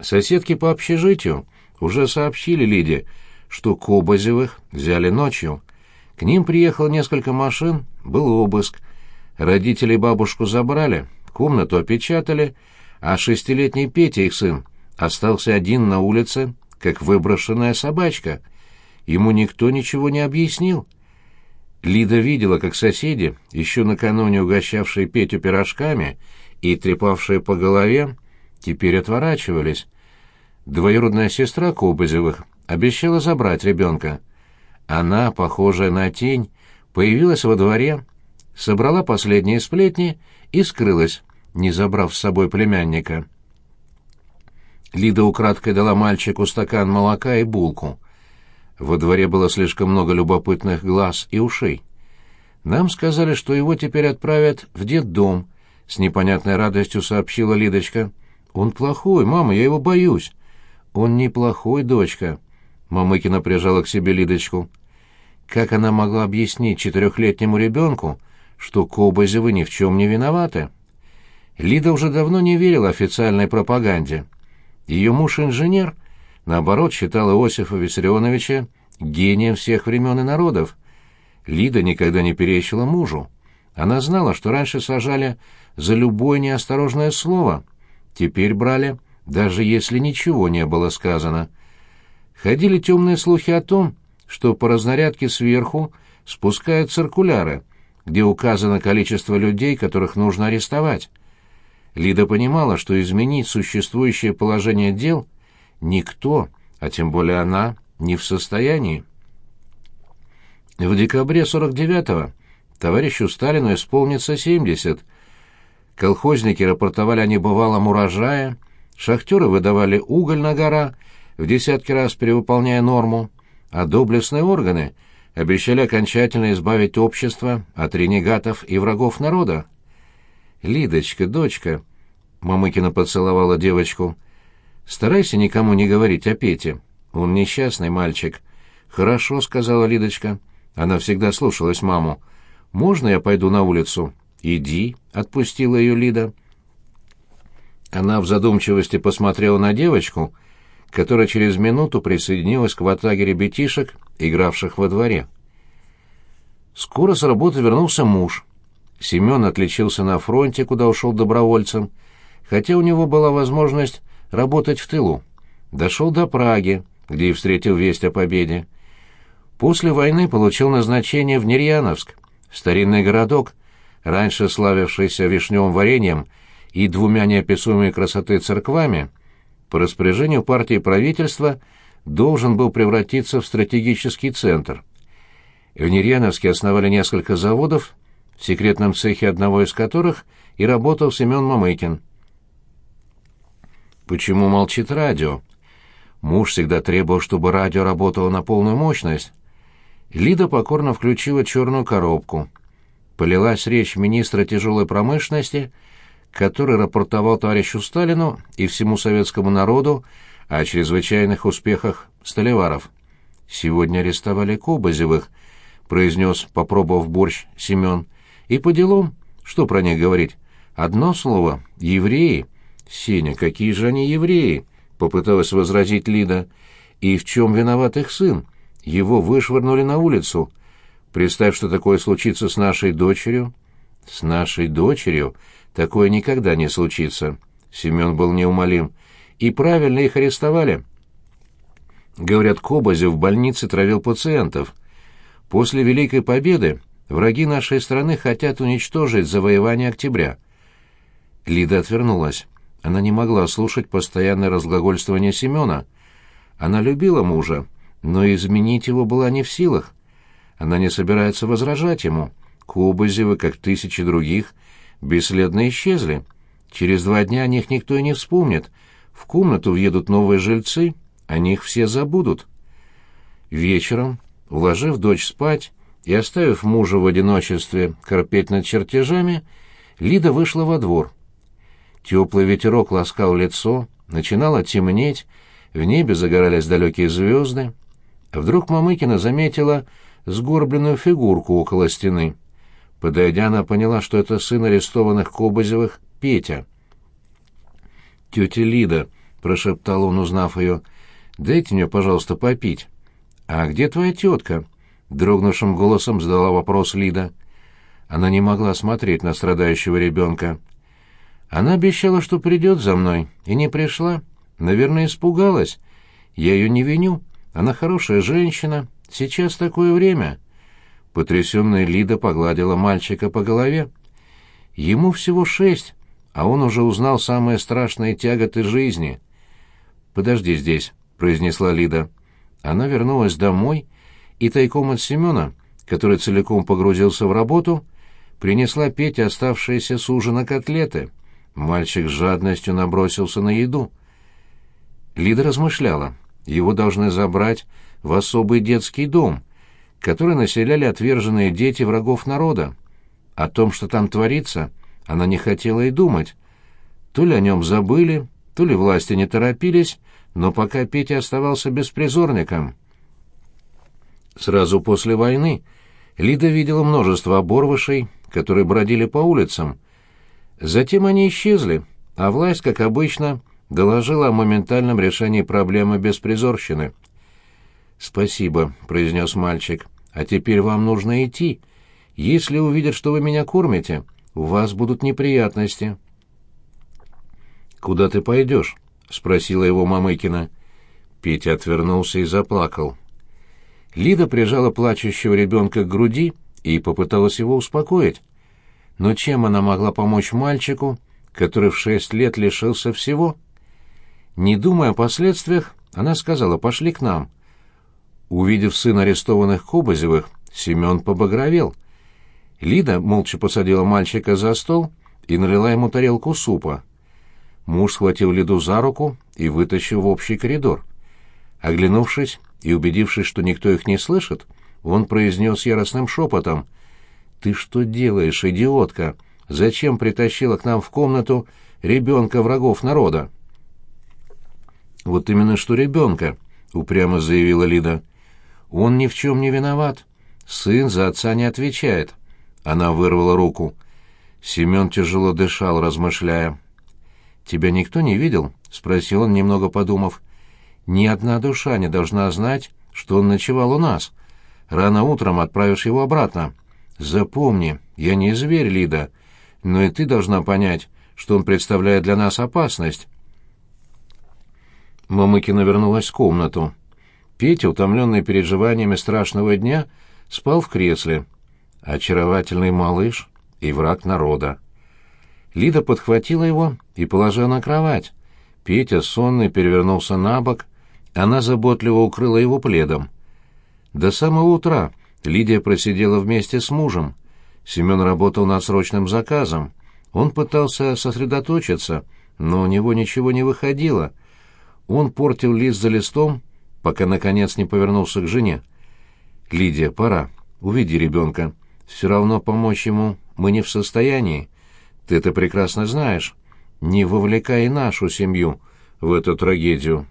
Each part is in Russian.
Соседки по общежитию уже сообщили Лиде, что Кобозевых взяли ночью. К ним приехало несколько машин, был обыск. Родителей бабушку забрали, комнату опечатали, а 6-летний Петя, их сын, остался один на улице, как выброшенная собачка. Ему никто ничего не объяснил. Лида видела, как соседи, еще накануне угощавшие Петю пирожками и трепавшие по голове, теперь отворачивались. Двоюродная сестра Кобозевых обещала забрать ребенка. Она, похожая на тень, появилась во дворе, собрала последние сплетни и скрылась, не забрав с собой племянника. Лида украдкой дала мальчику стакан молока и булку. Во дворе было слишком много любопытных глаз и ушей. «Нам сказали, что его теперь отправят в детдом», — с непонятной радостью сообщила Лидочка. «Он плохой, мама, я его боюсь». «Он неплохой, дочка», — Мамыкина прижала к себе Лидочку. Как она могла объяснить 4-летнему ребенку, что Кобозевы ни в чем не виноваты? Лида уже давно не верила официальной пропаганде. Ее муж-инженер, наоборот, считал Иосифа Виссарионовича гением всех времен и народов. Лида никогда не перечила мужу. Она знала, что раньше сажали за любое неосторожное слово. Теперь брали, даже если ничего не было сказано. Ходили темные слухи о том, что по разнарядке сверху спускают циркуляры, где указано количество людей, которых нужно арестовать. Лида понимала, что изменить существующее положение дел никто, а тем более она, не в состоянии. В декабре 49-го товарищу Сталину исполнится 70. Колхозники рапортовали о небывалом урожае, шахтеры выдавали уголь на гора, в десятки раз перевыполняя норму, а доблестные органы обещали окончательно избавить общество от ренегатов и врагов народа. «Лидочка, дочка», — Мамыкина поцеловала девочку, — «старайся никому не говорить о Пете. Он несчастный мальчик». «Хорошо», — сказала Лидочка. Она всегда слушалась маму. «Можно я пойду на улицу?» «Иди», — отпустила ее Лида. Она в задумчивости посмотрела на девочку, которая через минуту присоединилась к ватаге ребятишек, игравших во дворе. Скоро с работы вернулся муж. Семен отличился на фронте, куда ушел добровольцем, хотя у него была возможность работать в тылу. Дошел до Праги, где и встретил весть о победе. После войны получил назначение в Нерьяновск, старинный городок, раньше славившийся вишневым вареньем и 2 неописуемой красоты церквами, по распоряжению партии и правительства должен был превратиться в стратегический центр. В Нерьяновске основали несколько заводов, в секретном цехе одного из которых и работал Семен Мамыкин. Почему молчит радио? Муж всегда требовал, чтобы радио работало на полную мощность. Лида покорно включила черную коробку. Полилась речь министра тяжелой промышленности, который рапортовал товарищу Сталину и всему советскому народу о чрезвычайных успехах сталеваров. «Сегодня арестовали Кобозевых», — произнес, попробовав борщ, Семен. «И по делам. Что про них говорить? Одно слово — евреи». «Сеня, какие же они евреи?» — попыталась возразить Лида. «И в чем виноват их сын? Его вышвырнули на улицу. Представь, что такое случится с нашей дочерью». «С нашей дочерью такое никогда не случится». Семен был неумолим. «И правильно их арестовали». Говорят, Кобозев в больнице травил пациентов. После Великой Победы враги нашей страны хотят уничтожить завоевание октября. Лида отвернулась. Она не могла слушать постоянное разглагольствование Семена. Она любила мужа, но изменить его была не в силах. Она не собирается возражать ему. Кобозевы, как тысячи других, бесследно исчезли. Через 2 дня о них никто и не вспомнит. В комнату въедут новые жильцы, о них все забудут. Вечером, уложив дочь спать и оставив мужа в одиночестве корпеть над чертежами, Лида вышла во двор. Теплый ветерок ласкал лицо, начинало темнеть, в небе загорались далекие звезды. Вдруг Мамыкина заметила сгорбленную фигурку около стены. Подойдя, она поняла, что это сын арестованных Кобозевых, Петя. «Тетя Лида», — прошептал он, узнав ее. «Дайте мне, пожалуйста, попить». «А где твоя тетка?» — дрогнувшим голосом задала вопрос Лида. Она не могла смотреть на страдающего ребенка. «Она обещала, что придет за мной, и не пришла. Наверное, испугалась. Я ее не виню. Она хорошая женщина. Сейчас такое время». Потрясенная Лида погладила мальчика по голове. Ему всего 6, а он уже узнал самые страшные тяготы жизни. «Подожди здесь», — произнесла Лида. Она вернулась домой и тайком от Семена, который целиком погрузился в работу, принесла Пете оставшиеся с ужина котлеты. Мальчик с жадностью набросился на еду. Лида размышляла. Его должны забрать в особый детский дом, который населяли отверженные дети врагов народа. О том, что там творится, она не хотела и думать. То ли о нем забыли, то ли власти не торопились, но пока Петя оставался беспризорником. Сразу после войны Лида видела множество оборвышей, которые бродили по улицам. Затем они исчезли, а власть, как обычно, доложила о моментальном решении проблемы беспризорщины. «Спасибо», — произнес мальчик. «А теперь вам нужно идти. Если увидят, что вы меня кормите, у вас будут неприятности». «Куда ты пойдешь?» — спросила его Мамыкина. Петя отвернулся и заплакал. Лида прижала плачущего ребенка к груди и попыталась его успокоить. Но чем она могла помочь мальчику, который в 6 лет лишился всего? Не думая о последствиях, она сказала: «Пошли к нам». Увидев сына арестованных Кобызевых, Семен побагровел. Лида молча посадила мальчика за стол и налила ему тарелку супа. Муж схватил Лиду за руку и вытащил в общий коридор. Оглянувшись и убедившись, что никто их не слышит, он произнес яростным шепотом: «Ты что делаешь, идиотка? Зачем притащила к нам в комнату ребенка врагов народа?» «Вот именно что ребенка», — упрямо заявила Лида. «Он ни в чем не виноват. Сын за отца не отвечает». Она вырвала руку. Семен тяжело дышал, размышляя. «Тебя никто не видел?» — спросил он, немного подумав. «Ни одна душа не должна знать, что он ночевал у нас. Рано утром отправишь его обратно. Запомни, я не зверь, Лида, но и ты должна понять, что он представляет для нас опасность». Мамыкина вернулась в комнату. Петя, утомленный переживаниями страшного дня, спал в кресле. Очаровательный малыш и враг народа. Лида подхватила его и положила на кровать. Петя, сонный, перевернулся на бок. Она заботливо укрыла его пледом. До самого утра Лидия просидела вместе с мужем. Семен работал над срочным заказом. Он пытался сосредоточиться, но у него ничего не выходило. Он портил лист за листом, пока, наконец, не повернулся к жене. «Лидия, пора. Уведи ребенка. Все равно помочь ему мы не в состоянии. Ты это прекрасно знаешь. Не вовлекай нашу семью в эту трагедию».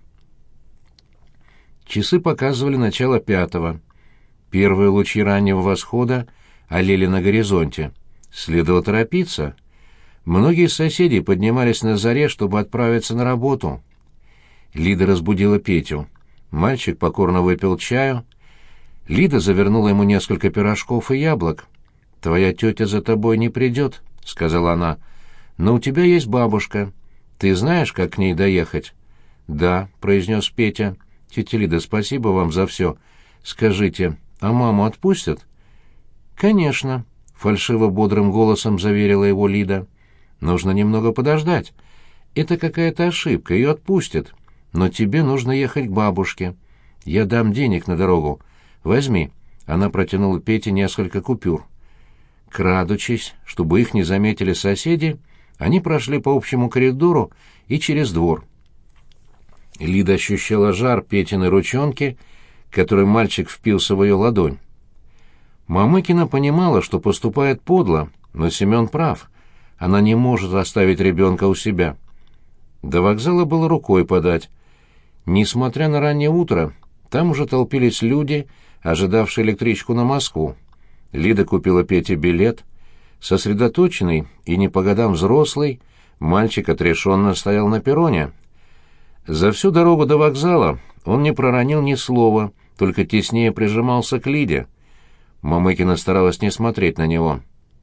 Часы показывали начало 5. Первые лучи раннего восхода олели на горизонте. Следовало торопиться. Многие из соседей поднимались на заре, чтобы отправиться на работу. Лида разбудила Петю. Мальчик покорно выпил чаю. Лида завернула ему несколько пирожков и яблок. «Твоя тетя за тобой не придет», — сказала она. «Но у тебя есть бабушка. Ты знаешь, как к ней доехать?» «Да», — произнес Петя. «Тетя Лида, спасибо вам за все. Скажите, а маму отпустят?» «Конечно», — фальшиво-бодрым голосом заверила его Лида. «Нужно немного подождать. Это какая-то ошибка, ее отпустят. Но тебе нужно ехать к бабушке. Я дам денег на дорогу. Возьми». Она протянула Пете несколько купюр. Крадучись, чтобы их не заметили соседи, они прошли по общему коридору и через двор. Лида ощущала жар Петиной ручонки, который мальчик впился в ее ладонь. Мамыкина понимала, что поступает подло, но Семен прав. Она не может оставить ребенка у себя. До вокзала было рукой подать. Несмотря на раннее утро, там уже толпились люди, ожидавшие электричку на Москву. Лида купила Пете билет. Сосредоточенный и не по годам взрослый, мальчик отрешенно стоял на перроне. За всю дорогу до вокзала он не проронил ни слова, только теснее прижимался к Лиде. Мамыкина старалась не смотреть на него.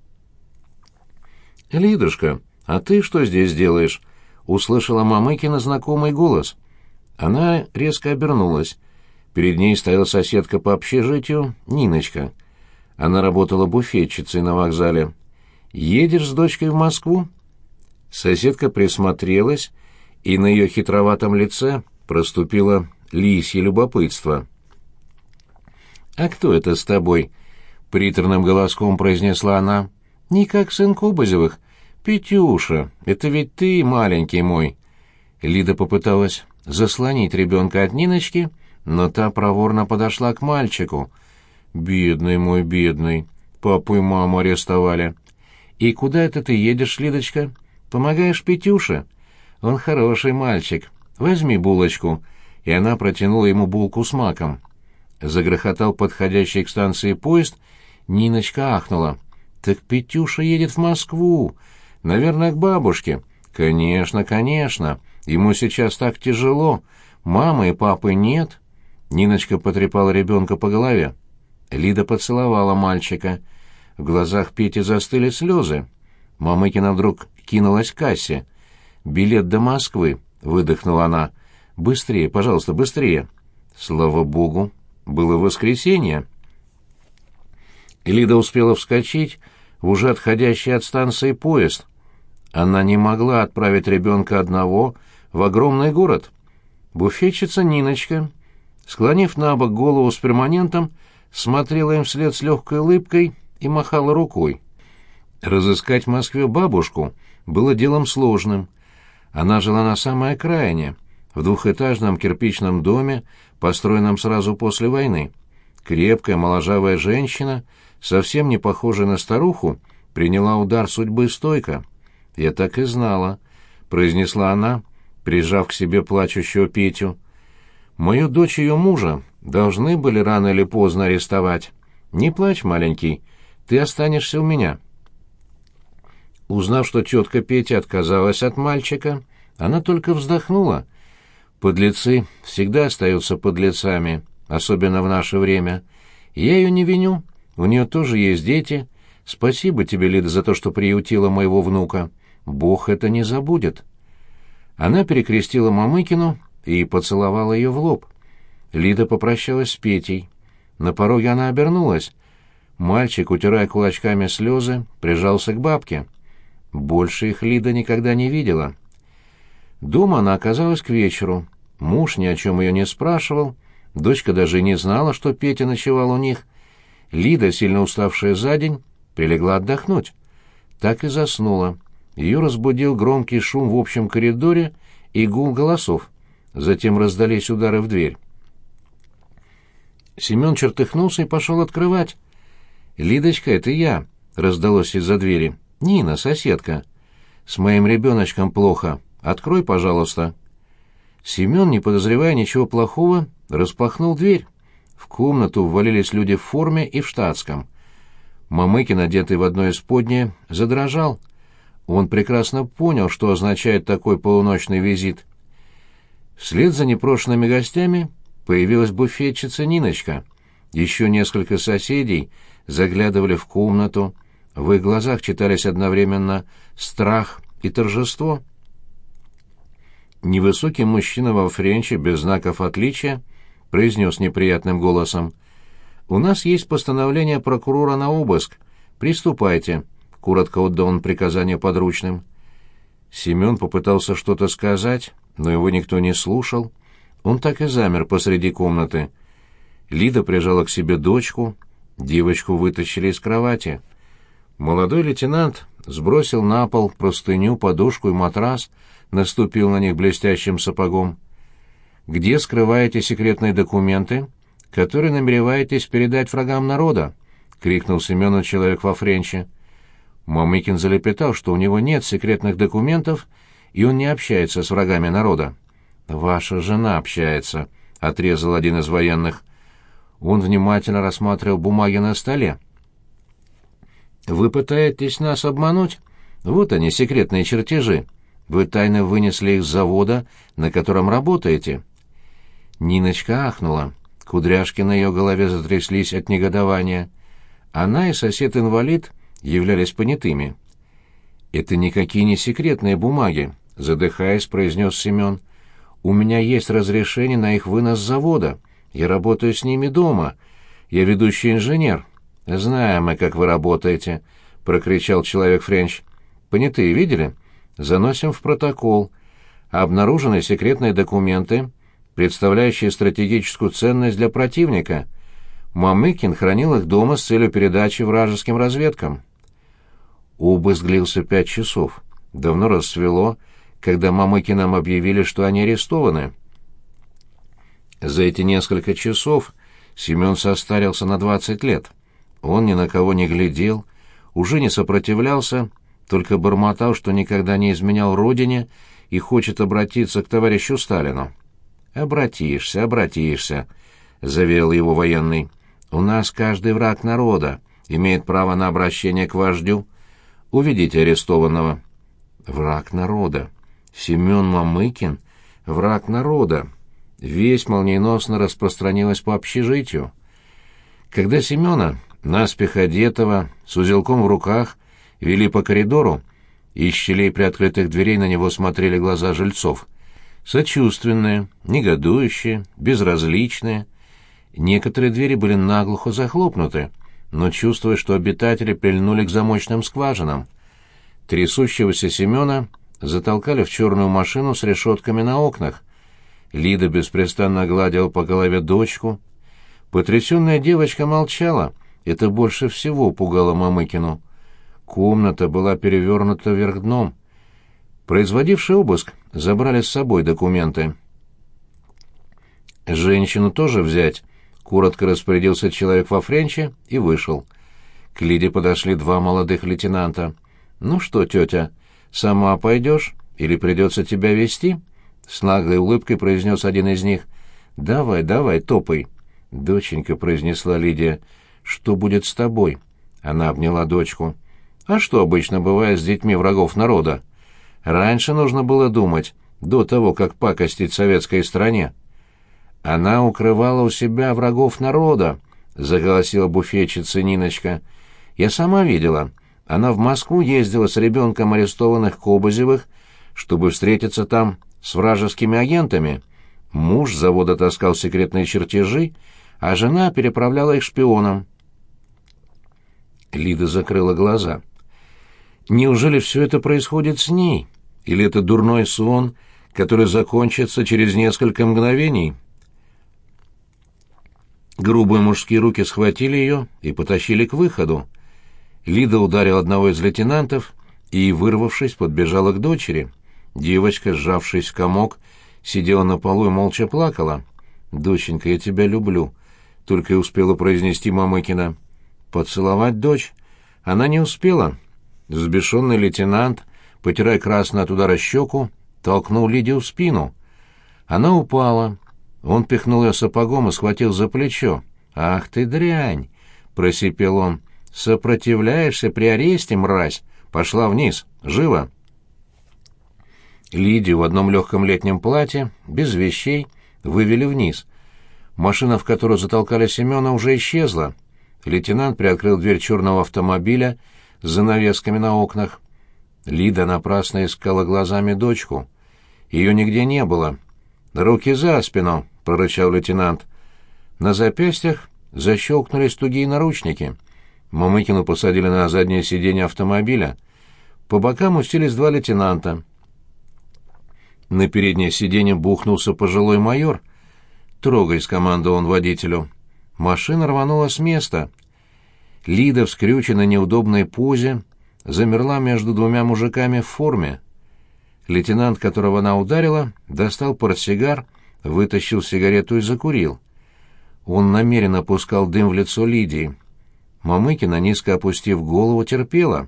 «Лидушка, а ты что здесь делаешь?» — услышала Мамыкина знакомый голос. Она резко обернулась. Перед ней стояла соседка по общежитию, Ниночка. Она работала буфетчицей на вокзале. «Едешь с дочкой в Москву?» Соседка присмотрелась, и на ее хитроватом лице проступило лисье любопытство. «А кто это с тобой?» — приторным голоском произнесла она. «Не как сын Кобызевых. Петюша, это ведь ты, маленький мой». Лида попыталась заслонить ребенка от Ниночки, но та проворно подошла к мальчику. «Бедный мой, бедный. Папу и маму арестовали». «И куда это ты едешь, Лидочка? Помогаешь Петюше? Он хороший мальчик. Возьми булочку». И она протянула ему булку с маком. Загрохотал подходящий к станции поезд. Ниночка ахнула. «Так Петюша едет в Москву. Наверное, к бабушке». «Конечно, конечно. Ему сейчас так тяжело. Мамы и папы нет». Ниночка потрепала ребенка по голове. Лида поцеловала мальчика. В глазах Пети застыли слезы. Мамыкина вдруг кинулась к кассе. «Билет до Москвы», — выдохнула она. «Быстрее, пожалуйста, быстрее». Слава богу, было воскресенье. Лида успела вскочить в уже отходящий от станции поезд. Она не могла отправить ребенка одного в огромный город. Буфетчица Ниночка, склонив на бок голову с перманентом, смотрела им вслед с легкой улыбкой и махала рукой. Разыскать в Москве бабушку было делом сложным. Она жила на самой окраине, в двухэтажном кирпичном доме, построенном сразу после войны. Крепкая, моложавая женщина, совсем не похожая на старуху, приняла удар судьбы стойко. «Я так и знала», — произнесла она, прижав к себе плачущего Петю. «Мою дочь и ее мужа должны были рано или поздно арестовать. Не плачь, маленький, ты останешься у меня». Узнав, что тетка Петя отказалась от мальчика, она только вздохнула. Подлецы всегда остаются подлецами, особенно в наше время. Я ее не виню, у нее тоже есть дети. Спасибо тебе, Лида, за то, что приютила моего внука. Бог это не забудет. Она перекрестила Мамыкину и поцеловала ее в лоб. Лида попрощалась с Петей. На пороге она обернулась. Мальчик, утирая кулачками слезы, прижался к бабке. Больше их Лида никогда не видела. Дома она оказалась к вечеру. Муж ни о чем ее не спрашивал. Дочка даже и не знала, что Петя ночевал у них. Лида, сильно уставшая за день, прилегла отдохнуть. Так и заснула. Ее разбудил громкий шум в общем коридоре и гул голосов. Затем раздались удары в дверь. Семен чертыхнулся и пошел открывать. «Лидочка, это я», — раздалось из-за двери. «Нина, соседка. С моим ребеночком плохо. Открой, пожалуйста». Семен, не подозревая ничего плохого, распахнул дверь. В комнату ввалились люди в форме и в штатском. Мамыкин, одетый в одно исподнее, задрожал. Он прекрасно понял, что означает такой полуночный визит. Вслед за непрошенными гостями появилась буфетчица Ниночка. Еще несколько соседей заглядывали в комнату. В их глазах читались одновременно страх и торжество. Невысокий мужчина во френче без знаков отличия произнес неприятным голосом: «У нас есть постановление прокурора на обыск. Приступайте», — коротко отдал он приказание подручным. Семен попытался что-то сказать, но его никто не слушал. Он так и замер посреди комнаты. Лида прижала к себе дочку, девочку вытащили из кровати. Молодой лейтенант сбросил на пол простыню, подушку и матрас, наступил на них блестящим сапогом. «Где скрываете секретные документы, которые намереваетесь передать врагам народа?» — крикнул Семену человек во френче. Мамыкин залепетал, что у него нет секретных документов, и он не общается с врагами народа. «Ваша жена общается», — отрезал один из военных. Он внимательно рассматривал бумаги на столе. «Вы пытаетесь нас обмануть? Вот они, секретные чертежи. вы тайно вынесли их с завода, на котором работаете». Ниночка ахнула. Кудряшки на ее голове затряслись от негодования. Она и сосед-инвалид являлись понятыми. «Это никакие не секретные бумаги», — задыхаясь, произнес Семен. «У меня есть разрешение на их вынос с завода. Я работаю с ними дома. Я ведущий инженер». «Знаем мы, как вы работаете», — прокричал человек Френч. «Понятые видели? Заносим в протокол. Обнаружены секретные документы, представляющие стратегическую ценность для противника. Мамыкин хранил их дома с целью передачи вражеским разведкам». Обыск длился 5 часов. Давно рассвело, когда Мамыкинам объявили, что они арестованы. За эти несколько часов Семен состарился на 20 лет. Он ни на кого не глядел, уже не сопротивлялся, только бормотал, что никогда не изменял родине и хочет обратиться к товарищу Сталину. «Обратишься, обратишься», — заверил его военный. «У нас каждый враг народа имеет право на обращение к вождю. Уведите арестованного». Враг народа. Семен Мамыкин — враг народа. Весть молниеносно распространилась по общежитию. Когда Семена, наспех одетого, с узелком в руках, вели по коридору, из щелей приоткрытых дверей на него смотрели глаза жильцов. Сочувственные, негодующие, безразличные. Некоторые двери были наглухо захлопнуты, но чувствуя, что обитатели прильнули к замочным скважинам. Трясущегося Семена затолкали в черную машину с решетками на окнах. Лида беспрестанно гладила по голове дочку. Потрясенная девочка молчала. Это больше всего пугало Мамыкину. Комната была перевернута вверх дном. Производивший обыск забрали с собой документы. «Женщину тоже взять», — коротко распорядился человек во френче и вышел. К Лиде подошли 2 молодых лейтенанта. «Ну что, тетя, сама пойдешь или придется тебя везти?» С наглой улыбкой произнес один из них. «Давай, давай, топай». «Доченька», — произнесла Лидия, — «что будет с тобой?» Она обняла дочку. «А что обычно бывает с детьми врагов народа? Раньше нужно было думать, до того, как пакостить советской стране». «Она укрывала у себя врагов народа», — заголосила буфетчица Ниночка. «Я сама видела. Она в Москву ездила с ребенком арестованных Кобозевых, чтобы встретиться там с вражескими агентами. Муж с завода таскал секретные чертежи, а жена переправляла их шпионам». Лида закрыла глаза. Неужели все это происходит с ней? Или это дурной сон, который закончится через несколько мгновений? Грубые мужские руки схватили ее и потащили к выходу. Лида ударила одного из лейтенантов и, вырвавшись, подбежала к дочери. Девочка, сжавшись в комок, сидела на полу и молча плакала. «Доченька, я тебя люблю», — только и успела произнести Мамыкина. Поцеловать дочь она не успела. Взбешенный лейтенант, потирая красную от удара щеку, толкнул Лидию в спину. Она упала. Он пихнул ее сапогом и схватил за плечо. «Ах ты дрянь!» — просипел он. «Сопротивляешься при аресте, мразь? Пошла вниз! Живо!» Лидию в одном легком летнем платье, без вещей, вывели вниз. Машина, в которую затолкали Семена, уже исчезла. Лейтенант приоткрыл дверь черного автомобиля с занавесками на окнах. Лида напрасно искала глазами дочку. Ее нигде не было. «Руки за спину!» — прорычал лейтенант. На запястьях защелкнулись тугие наручники. Мамыкину посадили на заднее сиденье автомобиля. По бокам устились 2 лейтенанта. На переднее сиденье бухнулся пожилой майор. «Трогай», — скомандовал он водителю. Машина рванула с места. Лида в скрюченной неудобной позе замерла между 2 мужиками в форме. Лейтенант, которого она ударила, достал портсигар, вытащил сигарету и закурил. Он намеренно пускал дым в лицо Лидии. Мамыкина, низко опустив голову, терпела.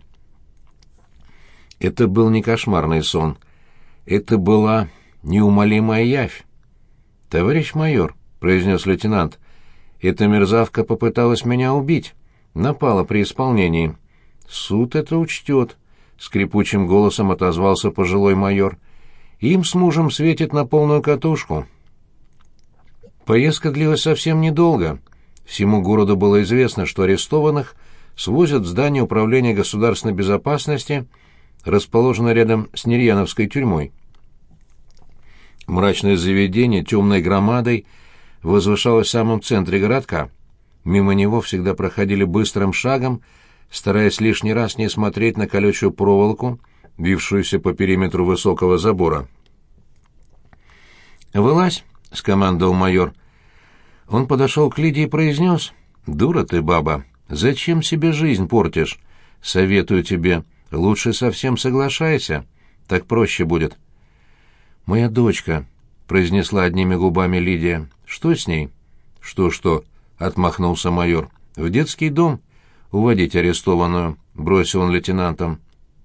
Это был не кошмарный сон. Это была неумолимая явь. «Товарищ майор», — произнес лейтенант, — «эта мерзавка попыталась меня убить. Напала при исполнении. Суд это учтет», — скрипучим голосом отозвался пожилой майор. «Им с мужем светит на полную катушку». Поездка длилась совсем недолго. Всему городу было известно, что арестованных свозят в здание управления государственной безопасности, расположенное рядом с Нерьяновской тюрьмой. Мрачное заведение темной громадой возвышалось в самом центре городка. Мимо него всегда проходили быстрым шагом, стараясь лишний раз не смотреть на колючую проволоку, вившуюся по периметру высокого забора. «Вылазь!» — скомандовал майор. Он подошел к Лидии и произнес: «Дура ты, баба, зачем себе жизнь портишь? Советую тебе, лучше совсем соглашайся, так проще будет». «Моя дочка», — произнесла одними губами Лидия. «Что с ней?» «Что-что?» — отмахнулся майор. «В детский дом. Уводить арестованную», — бросил он лейтенантам.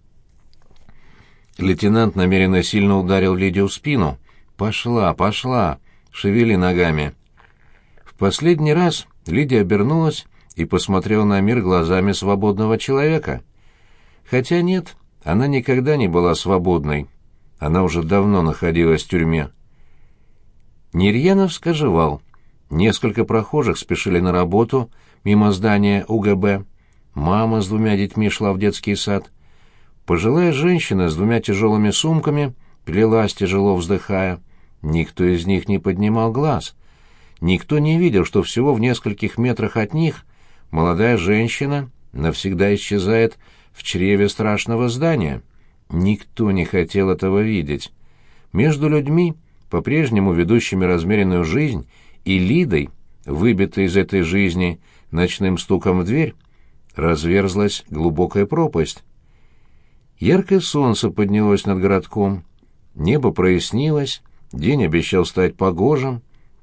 Лейтенант намеренно сильно ударил Лидию в спину. «Пошла, пошла! Шевели ногами!» В последний раз Лидия обернулась и посмотрела на мир глазами свободного человека. Хотя нет, она никогда не была свободной. Она уже давно находилась в тюрьме. Нерьяновск оживал. Несколько прохожих спешили на работу мимо здания УГБ. Мама с 2 детьми шла в детский сад. Пожилая женщина с 2 тяжелыми сумками плелась, тяжело вздыхая. Никто из них не поднимал глаз. Никто не видел, что всего в нескольких метрах от них молодая женщина навсегда исчезает в чреве страшного здания. Никто не хотел этого видеть. Между людьми, по-прежнему ведущими размеренную жизнь, и Лидой, выбитой из этой жизни ночным стуком в дверь, разверзлась глубокая пропасть. Яркое солнце поднялось над городком, небо прояснилось, день обещал стать погожим.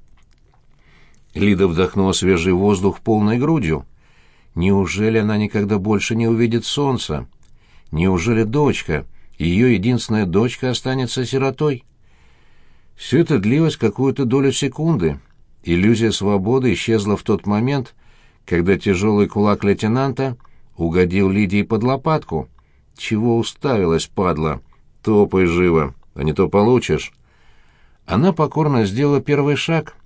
Лида вдохнула свежий воздух полной грудью. Неужели она никогда больше не увидит солнца? Неужели дочка, ее единственная дочка, останется сиротой? Все это длилось какую-то долю секунды. Иллюзия свободы исчезла в тот момент, когда тяжелый кулак лейтенанта угодил Лидии под лопатку. «Чего уставилась, падла? Топай живо, а не то получишь». Она покорно сделала первый шаг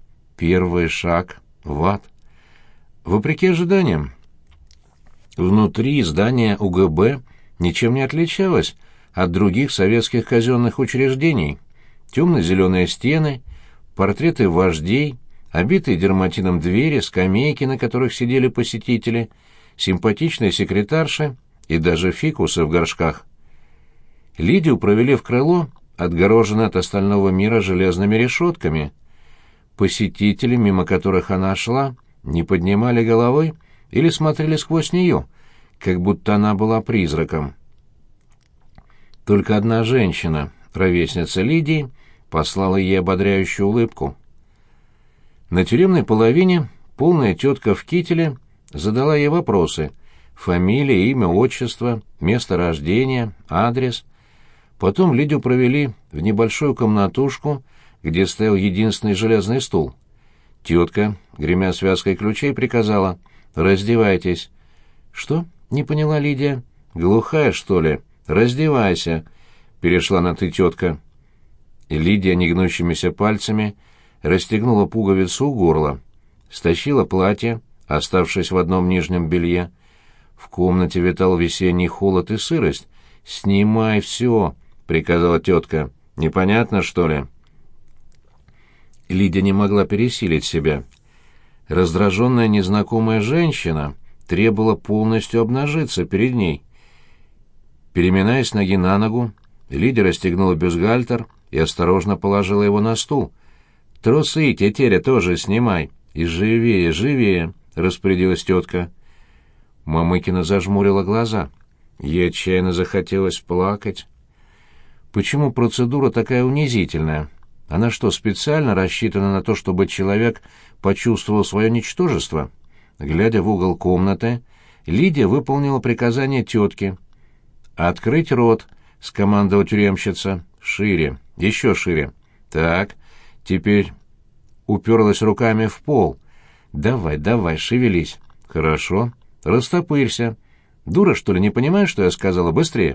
в ад. Вопреки ожиданиям, внутри здания УГБ ничем не отличалось от других советских казенных учреждений. Темно-зеленые стены, портреты вождей, обитые дерматином двери, скамейки, на которых сидели посетители, симпатичные секретарши и даже фикусы в горшках. Лидию провели в крыло, отгороженное от остального мира железными решетками. Посетители, мимо которых она шла, не поднимали головы или смотрели сквозь нее, как будто она была призраком. Только одна женщина, ровесница Лидии, послала ей ободряющую улыбку. На тюремной половине полная тетка в кителе задала ей вопросы: фамилия, имя, отчество, место рождения, адрес. Потом Лидию провели в небольшую комнатушку, где стоял единственный железный стул. Тетка, гремя связкой ключей, приказала: «Раздевайтесь». «Что?» — не поняла Лидия. «Глухая, что ли? Раздевайся», — перешла на «ты» тетка. И Лидия негнущимися пальцами расстегнула пуговицу у горла, стащила платье, оставшись в одном нижнем белье. В комнате витал весенний холод и сырость. «Снимай все», — приказала тетка. «Непонятно, что ли?» Лидия не могла пересилить себя. Раздраженная незнакомая женщина требовала полностью обнажиться перед ней. Переминаясь ноги на ногу, Лидия расстегнула бюстгальтер и осторожно положила его на стул. «Трусы, тетеря, тоже снимай. И живее, живее», — распорядилась тетка. Мамыкина зажмурила глаза. Ей отчаянно захотелось плакать. Почему процедура такая унизительная? Она что, специально рассчитана на то, чтобы человек почувствовал свое ничтожество? Глядя в угол комнаты, Лидия выполнила приказание тетки. «Открыть рот», — скомандовала тюремщица. «Шире, еще шире. Так, теперь уперлась руками в пол. Давай, давай, шевелись. Хорошо. Растопырься. Дура, что ли, не понимаешь, что я сказала? Быстрее.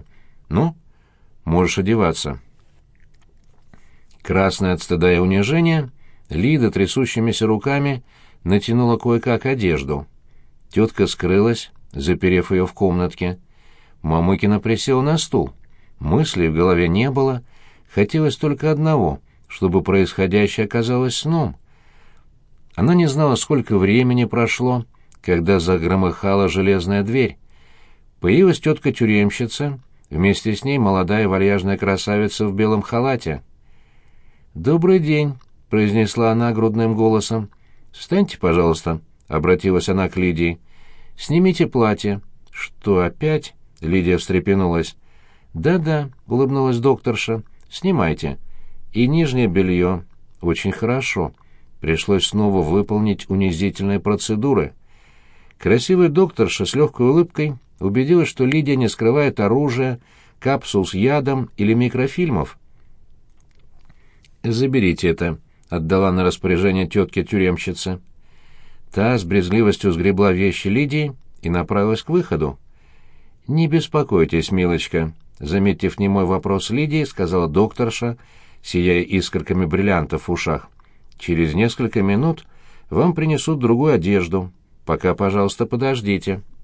Ну, можешь одеваться». Красная от стыда и унижения, Лида трясущимися руками натянула кое-как одежду. Тетка скрылась, заперев ее в комнатке. Мамыкина присела на стул. Мыслей в голове не было. Хотелось только одного, чтобы происходящее оказалось сном. Она не знала, сколько времени прошло, когда загромыхала железная дверь. Появилась тетка-тюремщица, вместе с ней молодая вальяжная красавица в белом халате. «Добрый день», — произнесла она грудным голосом. «Встаньте, пожалуйста», — обратилась она к Лидии. «Снимите платье». «Что, опять?» — Лидия встрепенулась. «Да-да», — улыбнулась докторша. «Снимайте. И нижнее белье. Очень хорошо». Пришлось снова выполнить унизительные процедуры. Красивая докторша с легкой улыбкой убедилась, что Лидия не скрывает оружия, капсул с ядом или микрофильмов. «Заберите это», — отдала на распоряжение тетке-тюремщице. Та с брезгливостью сгребла вещи Лидии и направилась к выходу. «Не беспокойтесь, милочка», — заметив немой вопрос Лидии, сказала докторша, сияя искорками бриллиантов в ушах. «Через несколько минут вам принесут другую одежду. Пока, пожалуйста, подождите».